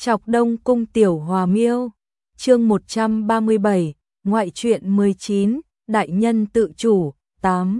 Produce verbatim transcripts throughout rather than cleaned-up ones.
Trọc Đông Cung Tiểu Hòa Miêu, chương một trăm ba mươi bảy, ngoại truyện mười chín, đại nhân tự chủ, tám.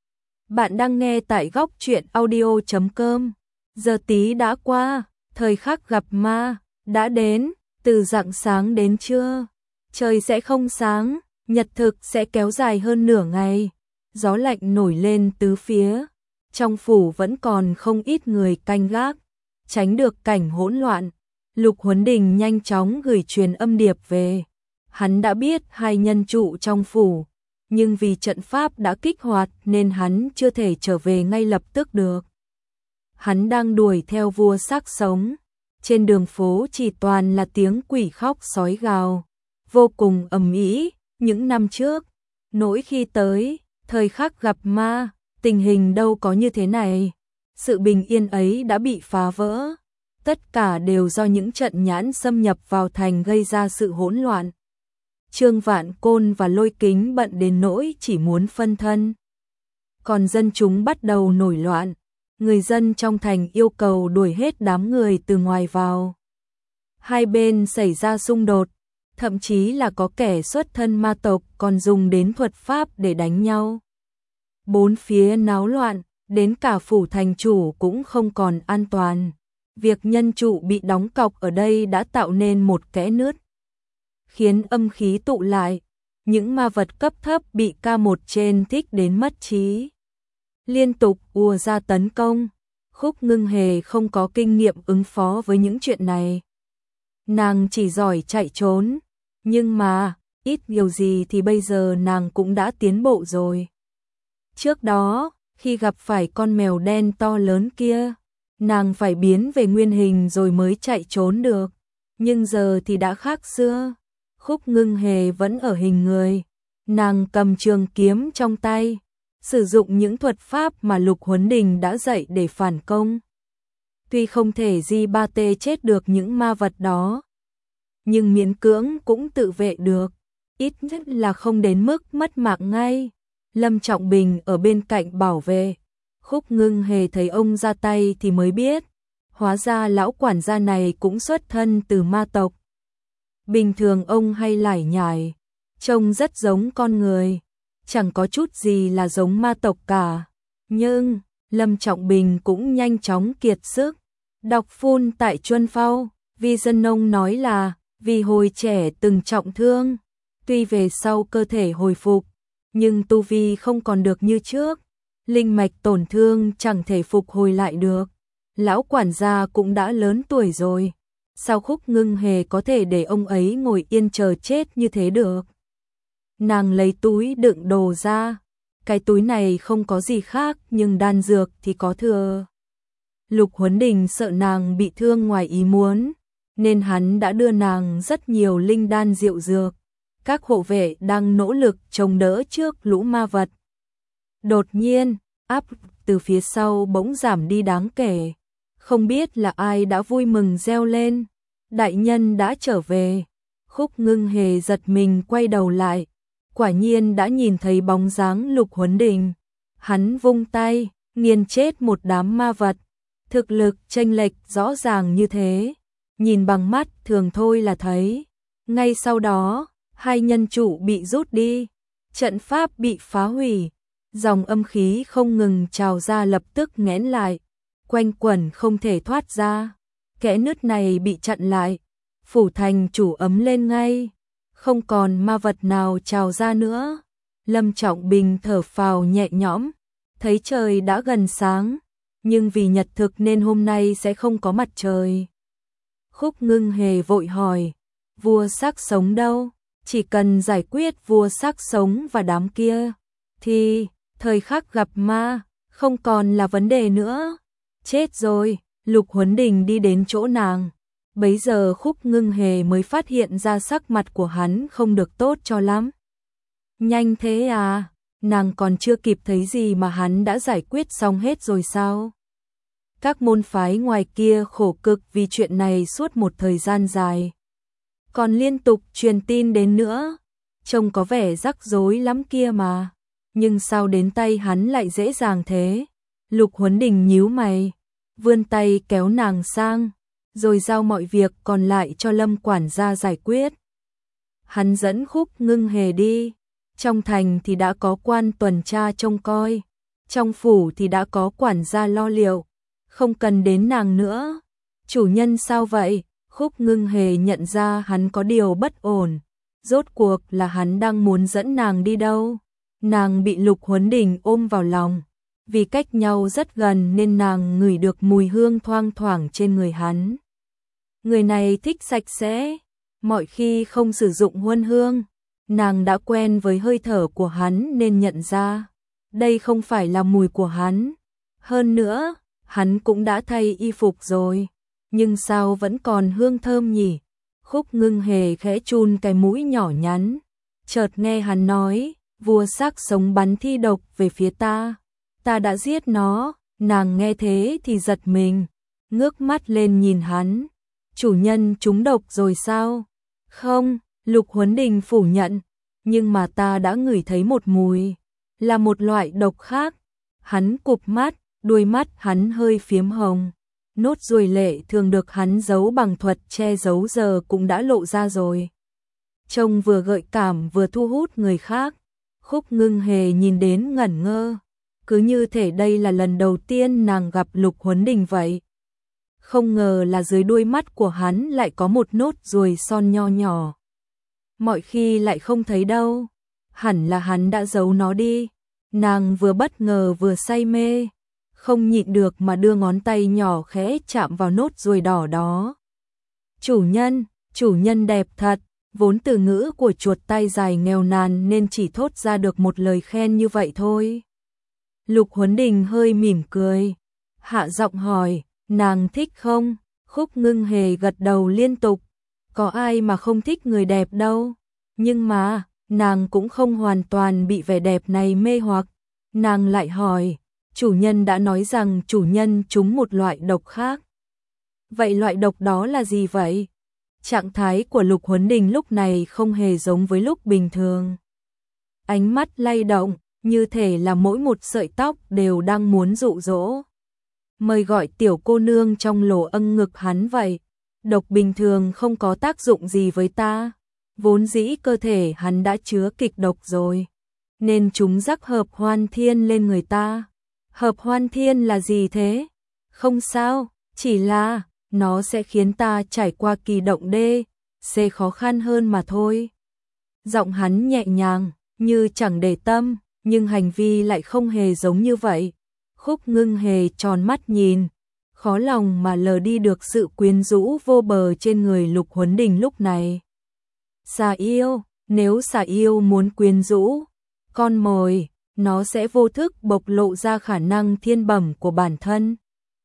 Bạn đang nghe tại góc truyện audio chấm com. Giờ tí đã qua, thời khắc gặp ma đã đến, từ rạng sáng đến trưa, trời sẽ không sáng, nhật thực sẽ kéo dài hơn nửa ngày. Gió lạnh nổi lên tứ phía, trong phủ vẫn còn không ít người canh gác, tránh được cảnh hỗn loạn. Lục Huấn Đình nhanh chóng gửi truyền âm điệp về. Hắn đã biết hai nhân trụ trong phủ, nhưng vì trận pháp đã kích hoạt nên hắn chưa thể trở về ngay lập tức được. Hắn đang đuổi theo vua xác sống, trên đường phố chỉ toàn là tiếng quỷ khóc sói gào, vô cùng ầm ĩ. Những năm trước, nỗi khi tới thời khắc gặp ma, tình hình đâu có như thế này. Sự bình yên ấy đã bị phá vỡ. Tất cả đều do những trận nhãn xâm nhập vào thành gây ra sự hỗn loạn. Trương Vạn Côn và Lôi Kính bận đến nỗi chỉ muốn phân thân. Còn dân chúng bắt đầu nổi loạn. Người dân trong thành yêu cầu đuổi hết đám người từ ngoài vào. Hai bên xảy ra xung đột, thậm chí là có kẻ xuất thân ma tộc còn dùng đến thuật pháp để đánh nhau. Bốn phía náo loạn, đến cả phủ thành chủ cũng không còn an toàn. Việc nhân trụ bị đóng cọc ở đây đã tạo nên một kẽ nứt, khiến âm khí tụ lại. Những ma vật cấp thấp bị ca một trên thích đến mất trí, liên tục ùa ra tấn công. Khúc Ngưng Hề không có kinh nghiệm ứng phó với những chuyện này. Nàng chỉ giỏi chạy trốn, nhưng mà ít nhiều gì thì bây giờ nàng cũng đã tiến bộ rồi. Trước đó, khi gặp phải con mèo đen to lớn kia, nàng phải biến về nguyên hình rồi mới chạy trốn được. Nhưng giờ thì đã khác xưa. Khúc Ngưng Hề vẫn ở hình người. Nàng cầm trường kiếm trong tay, sử dụng những thuật pháp mà Lục Huấn Đình đã dạy để phản công. Tuy không thể di ba tê chết được những ma vật đó, nhưng miễn cưỡng cũng tự vệ được. Ít nhất là không đến mức mất mạng ngay. Lâm Trọng Bình ở bên cạnh bảo vệ. Khúc Ngưng Hề thấy ông ra tay thì mới biết, hóa ra lão quản gia này cũng xuất thân từ ma tộc. Bình thường ông hay lải nhải, trông rất giống con người, chẳng có chút gì là giống ma tộc cả. Nhưng Lâm Trọng Bình cũng nhanh chóng kiệt sức. Đọc phun tại Chuân Phao, Vi Dân Nông nói là vì hồi trẻ từng trọng thương, tuy về sau cơ thể hồi phục, nhưng tu vi không còn được như trước. Linh mạch tổn thương chẳng thể phục hồi lại được. Lão quản gia cũng đã lớn tuổi rồi, sao Khúc Ngưng Hề có thể để ông ấy ngồi yên chờ chết như thế được? Nàng lấy túi đựng đồ ra. Cái túi này không có gì khác, nhưng đan dược thì có thừa. Lục Huấn Đình sợ nàng bị thương ngoài ý muốn, nên hắn đã đưa nàng rất nhiều linh đan diệu dược. Các hộ vệ đang nỗ lực chống đỡ trước lũ ma vật. Đột nhiên, áp từ phía sau bỗng giảm đi đáng kể. Không biết là ai đã vui mừng reo lên. Đại nhân đã trở về. Khúc Ngưng Hề giật mình quay đầu lại. Quả nhiên đã nhìn thấy bóng dáng Lục Huấn Đình. Hắn vung tay, nghiền chết một đám ma vật. Thực lực chênh lệch rõ ràng như thế, nhìn bằng mắt thường thôi là thấy. Ngay sau đó, hai nhân trụ bị rút đi, trận pháp bị phá hủy. Dòng âm khí không ngừng trào ra lập tức nghẽn lại, quanh quẩn không thể thoát ra. Kẽ nứt này bị chặn lại, phủ thành chủ ấm lên ngay, không còn ma vật nào trào ra nữa. Lâm Trọng Bình thở phào nhẹ nhõm, thấy trời đã gần sáng, nhưng vì nhật thực nên hôm nay sẽ không có mặt trời. Khúc Ngưng Hề vội hỏi, vua xác sống đâu? Chỉ cần giải quyết vua xác sống và đám kia, thì thời khắc gặp ma không còn là vấn đề nữa. Chết rồi. Lục Huấn Đình đi đến chỗ nàng. Bấy giờ Khúc Ngưng Hề mới phát hiện ra sắc mặt của hắn không được tốt cho lắm. Nhanh thế à? Nàng còn chưa kịp thấy gì mà hắn đã giải quyết xong hết rồi sao? Các môn phái ngoài kia khổ cực vì chuyện này suốt một thời gian dài, còn liên tục truyền tin đến nữa, trông có vẻ rắc rối lắm kia mà. Nhưng sao đến tay hắn lại dễ dàng thế? Lục Huấn Đình nhíu mày, vươn tay kéo nàng sang, rồi giao mọi việc còn lại cho Lâm quản gia giải quyết. Hắn dẫn Khúc Ngưng Hề đi, trong thành thì đã có quan tuần tra trông coi, trong phủ thì đã có quản gia lo liệu, không cần đến nàng nữa. Chủ nhân sao vậy? Khúc Ngưng Hề nhận ra hắn có điều bất ổn, rốt cuộc là hắn đang muốn dẫn nàng đi đâu? Nàng bị Lục Huấn Đình ôm vào lòng, vì cách nhau rất gần nên nàng ngửi được mùi hương thoang thoảng trên người hắn. Người này thích sạch sẽ, mọi khi không sử dụng huân hương, nàng đã quen với hơi thở của hắn nên nhận ra, đây không phải là mùi của hắn. Hơn nữa, hắn cũng đã thay y phục rồi, nhưng sao vẫn còn hương thơm nhỉ? Khúc Ngưng Hề khẽ chun cái mũi nhỏ nhắn, chợt nghe hắn nói, vua xác sống bắn thi độc về phía ta, ta đã giết nó. Nàng nghe thế thì giật mình, ngước mắt lên nhìn hắn, chủ nhân trúng độc rồi sao? Không, Lục Huấn Đình phủ nhận, nhưng mà ta đã ngửi thấy một mùi, là một loại độc khác. Hắn cụp mắt, đuôi mắt hắn hơi phiếm hồng, nốt ruồi lệ thường được hắn giấu bằng thuật che giấu giờ cũng đã lộ ra rồi. Trông vừa gợi cảm vừa thu hút người khác. Khúc Ngưng Hề nhìn đến ngẩn ngơ, cứ như thể đây là lần đầu tiên nàng gặp Lục Huấn Đình vậy. Không ngờ là dưới đuôi mắt của hắn lại có một nốt ruồi son nho nhỏ. Mọi khi lại không thấy đâu, hẳn là hắn đã giấu nó đi. Nàng vừa bất ngờ vừa say mê, không nhịn được mà đưa ngón tay nhỏ khẽ chạm vào nốt ruồi đỏ đó. Chủ nhân, chủ nhân đẹp thật. Vốn từ ngữ của chuột tay dài nghèo nàn nên chỉ thốt ra được một lời khen như vậy thôi. Lục Huấn Đình hơi mỉm cười, hạ giọng hỏi, nàng thích không? Khúc Ngưng Hề gật đầu liên tục, có ai mà không thích người đẹp đâu. Nhưng mà, nàng cũng không hoàn toàn bị vẻ đẹp này mê hoặc. Nàng lại hỏi, chủ nhân đã nói rằng chủ nhân trúng một loại độc khác. Vậy loại độc đó là gì vậy? Trạng thái của Lục Huấn Đình lúc này không hề giống với lúc bình thường. Ánh mắt lay động, như thể là mỗi một sợi tóc đều đang muốn dụ dỗ. Mời gọi tiểu cô nương trong lỗ âng ngực hắn vậy. Độc bình thường không có tác dụng gì với ta. Vốn dĩ cơ thể hắn đã chứa kịch độc rồi, nên chúng rắc hợp hoan thiên lên người ta. Hợp hoan thiên là gì thế? Không sao, chỉ là nó sẽ khiến ta trải qua kỳ động đê, xê khó khăn hơn mà thôi. Giọng hắn nhẹ nhàng, như chẳng để tâm, nhưng hành vi lại không hề giống như vậy. Khúc Ngưng Hề tròn mắt nhìn, khó lòng mà lờ đi được sự quyến rũ vô bờ trên người Lục Huấn Đình lúc này. Xà yêu, nếu xà yêu muốn quyến rũ con mồi, nó sẽ vô thức bộc lộ ra khả năng thiên bẩm của bản thân.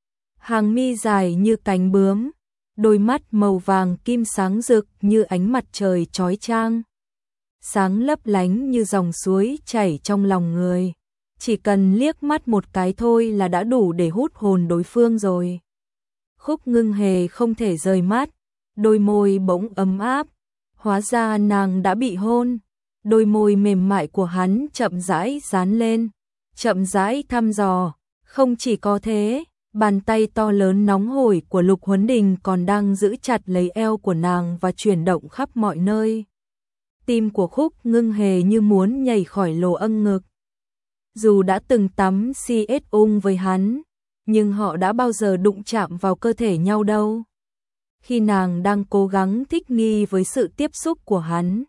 Hàng mi dài như cánh bướm, đôi mắt màu vàng kim sáng rực như ánh mặt trời chói chang, sáng lấp lánh như dòng suối chảy trong lòng người. Chỉ cần liếc mắt một cái thôi là đã đủ để hút hồn đối phương rồi. Khúc Ngưng Hề không thể rời mắt, đôi môi bỗng ấm áp, hóa ra nàng đã bị hôn. Đôi môi mềm mại của hắn chậm rãi dán lên, chậm rãi thăm dò. Không chỉ có thế, bàn tay to lớn nóng hổi của Lục Huấn Đình còn đang giữ chặt lấy eo của nàng và chuyển động khắp mọi nơi. Tim của Khúc Ngưng Hề như muốn nhảy khỏi lỗ âng ngực. Dù đã từng tắm xê ét ung với hắn, nhưng họ đã bao giờ đụng chạm vào cơ thể nhau đâu. Khi nàng đang cố gắng thích nghi với sự tiếp xúc của hắn,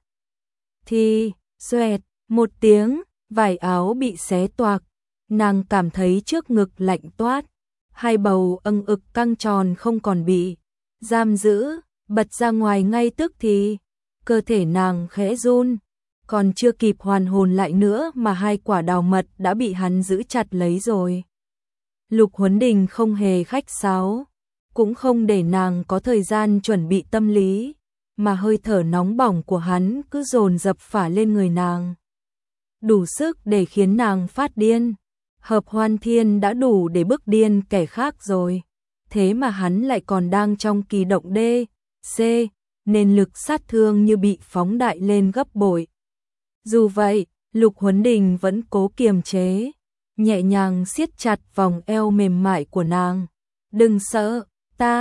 thì, xoẹt, một tiếng, vải áo bị xé toạc, nàng cảm thấy trước ngực lạnh toát, hai bầu âng ực căng tròn không còn bị giam giữ, bật ra ngoài ngay tức thì. Cơ thể nàng khẽ run, còn chưa kịp hoàn hồn lại nữa mà hai quả đào mật đã bị hắn giữ chặt lấy rồi. Lục Huấn Đình không hề khách sáo, cũng không để nàng có thời gian chuẩn bị tâm lý, mà hơi thở nóng bỏng của hắn cứ dồn dập phả lên người nàng, đủ sức để khiến nàng phát điên. Hợp hoan thiên đã đủ để bức điên kẻ khác rồi, thế mà hắn lại còn đang trong kỳ động D, C, nên lực sát thương như bị phóng đại lên gấp bội. Dù vậy, Lục Huấn Đình vẫn cố kiềm chế, nhẹ nhàng siết chặt vòng eo mềm mại của nàng. Đừng sợ, ta,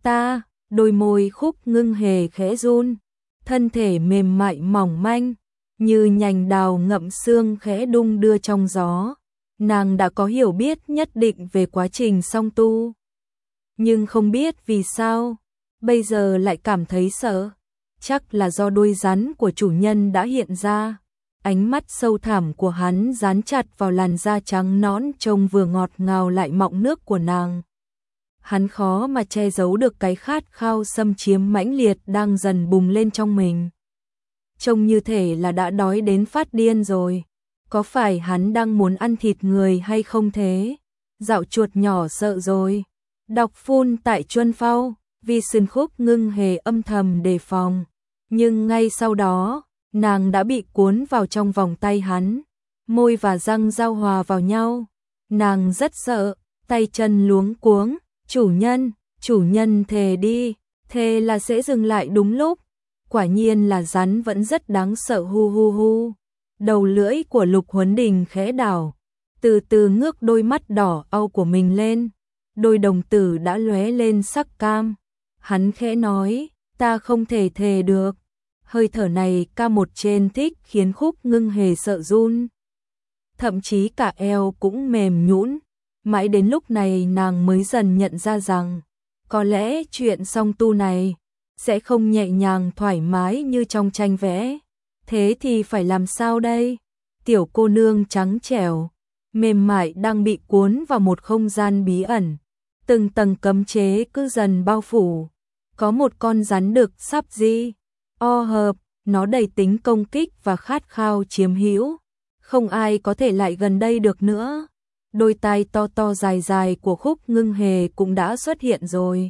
ta, đôi môi Khúc Ngưng Hề khẽ run, thân thể mềm mại mỏng manh, như nhành đào ngậm xương khẽ đung đưa trong gió. Nàng đã có hiểu biết nhất định về quá trình song tu, nhưng không biết vì sao, bây giờ lại cảm thấy sợ. Chắc là do đuôi rắn của chủ nhân đã hiện ra. Ánh mắt sâu thẳm của hắn dán chặt vào làn da trắng nõn trông vừa ngọt ngào lại mọng nước của nàng. Hắn khó mà che giấu được cái khát khao xâm chiếm mãnh liệt đang dần bùng lên trong mình. Trông như thể là đã đói đến phát điên rồi. Có phải hắn đang muốn ăn thịt người hay không thế? Dạo chuột nhỏ sợ rồi. Đọc phun tại Chuân Phao, vì sườn Khúc Ngưng Hề âm thầm đề phòng. Nhưng ngay sau đó, nàng đã bị cuốn vào trong vòng tay hắn. Môi và răng giao hòa vào nhau. Nàng rất sợ, tay chân luống cuống. Chủ nhân, chủ nhân thề đi, thề là sẽ dừng lại đúng lúc. Quả nhiên là rắn vẫn rất đáng sợ hu hu hu. Đầu lưỡi của Lục Huấn Đình khẽ đảo, từ từ ngước đôi mắt đỏ au của mình lên. Đôi đồng tử đã lóe lên sắc cam. Hắn khẽ nói, ta không thể thề được. Hơi thở này ca một trên thích khiến Khúc Ngưng Hề sợ run. Thậm chí cả eo cũng mềm nhũn. Mãi đến lúc này nàng mới dần nhận ra rằng, có lẽ chuyện song tu này sẽ không nhẹ nhàng thoải mái như trong tranh vẽ. Thế thì phải làm sao đây? Tiểu cô nương trắng trẻo, mềm mại đang bị cuốn vào một không gian bí ẩn. Từng tầng cấm chế cứ dần bao phủ. Có một con rắn đực sắp di o hợp, nó đầy tính công kích và khát khao chiếm hữu. Không ai có thể lại gần đây được nữa. Đôi tai to to dài dài của Khúc Ngưng Hề cũng đã xuất hiện rồi.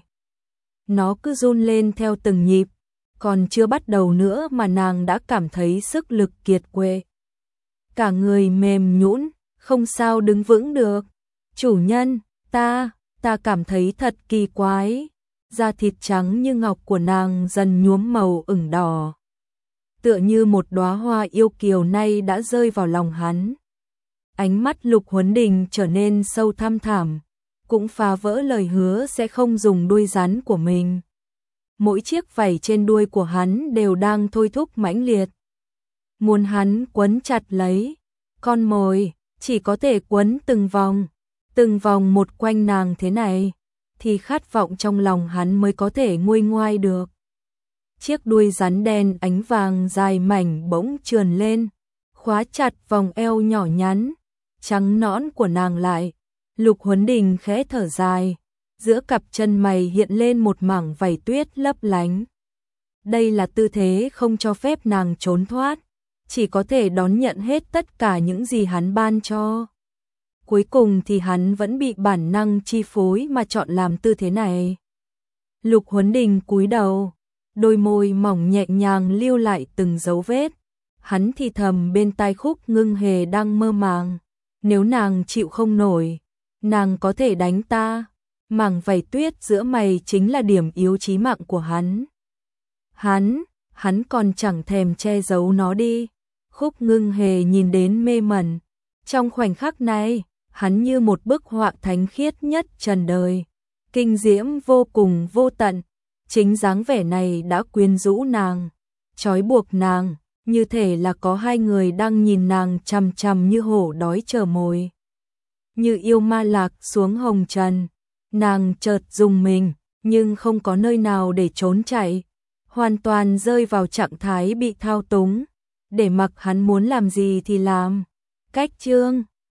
Nó cứ run lên theo từng nhịp, còn chưa bắt đầu nữa mà nàng đã cảm thấy sức lực kiệt quệ. Cả người mềm nhũn, không sao đứng vững được. Chủ nhân, ta, ta cảm thấy thật kỳ quái. Da thịt trắng như ngọc của nàng dần nhuốm màu ửng đỏ. Tựa như một đóa hoa yêu kiều nay đã rơi vào lòng hắn. Ánh mắt Lục Huấn Đình trở nên sâu thăm thẳm, cũng phá vỡ lời hứa sẽ không dùng đuôi rắn của mình. Mỗi chiếc vảy trên đuôi của hắn đều đang thôi thúc mãnh liệt. Muốn hắn quấn chặt lấy, con mồi, chỉ có thể quấn từng vòng, từng vòng một quanh nàng thế này, thì khát vọng trong lòng hắn mới có thể nguôi ngoai được. Chiếc đuôi rắn đen ánh vàng dài mảnh bỗng trườn lên, khóa chặt vòng eo nhỏ nhắn, trắng nõn của nàng lại. Lục Huấn Đình khẽ thở dài, giữa cặp chân mày hiện lên một mảng vảy tuyết lấp lánh. Đây là tư thế không cho phép nàng trốn thoát, chỉ có thể đón nhận hết tất cả những gì hắn ban cho. Cuối cùng thì hắn vẫn bị bản năng chi phối mà chọn làm tư thế này. Lục Huấn Đình cúi đầu, đôi môi mỏng nhẹ nhàng lưu lại từng dấu vết. Hắn thì thầm bên tai Khúc Ngưng Hề đang mơ màng, nếu nàng chịu không nổi, nàng có thể đánh ta. Mảng vảy tuyết giữa mày chính là điểm yếu chí mạng của hắn. Hắn, hắn còn chẳng thèm che giấu nó đi. Khúc Ngưng Hề nhìn đến mê mẩn. Trong khoảnh khắc này, hắn như một bức họa thánh khiết nhất trần đời, kinh diễm vô cùng vô tận. Chính dáng vẻ này đã quyến rũ nàng, trói buộc nàng, như thể là có hai người đang nhìn nàng chằm chằm như hổ đói chờ mồi. Như yêu ma lạc xuống hồng trần, nàng chợt rùng mình, nhưng không có nơi nào để trốn chạy, hoàn toàn rơi vào trạng thái bị thao túng, để mặc hắn muốn làm gì thì làm. Cách chương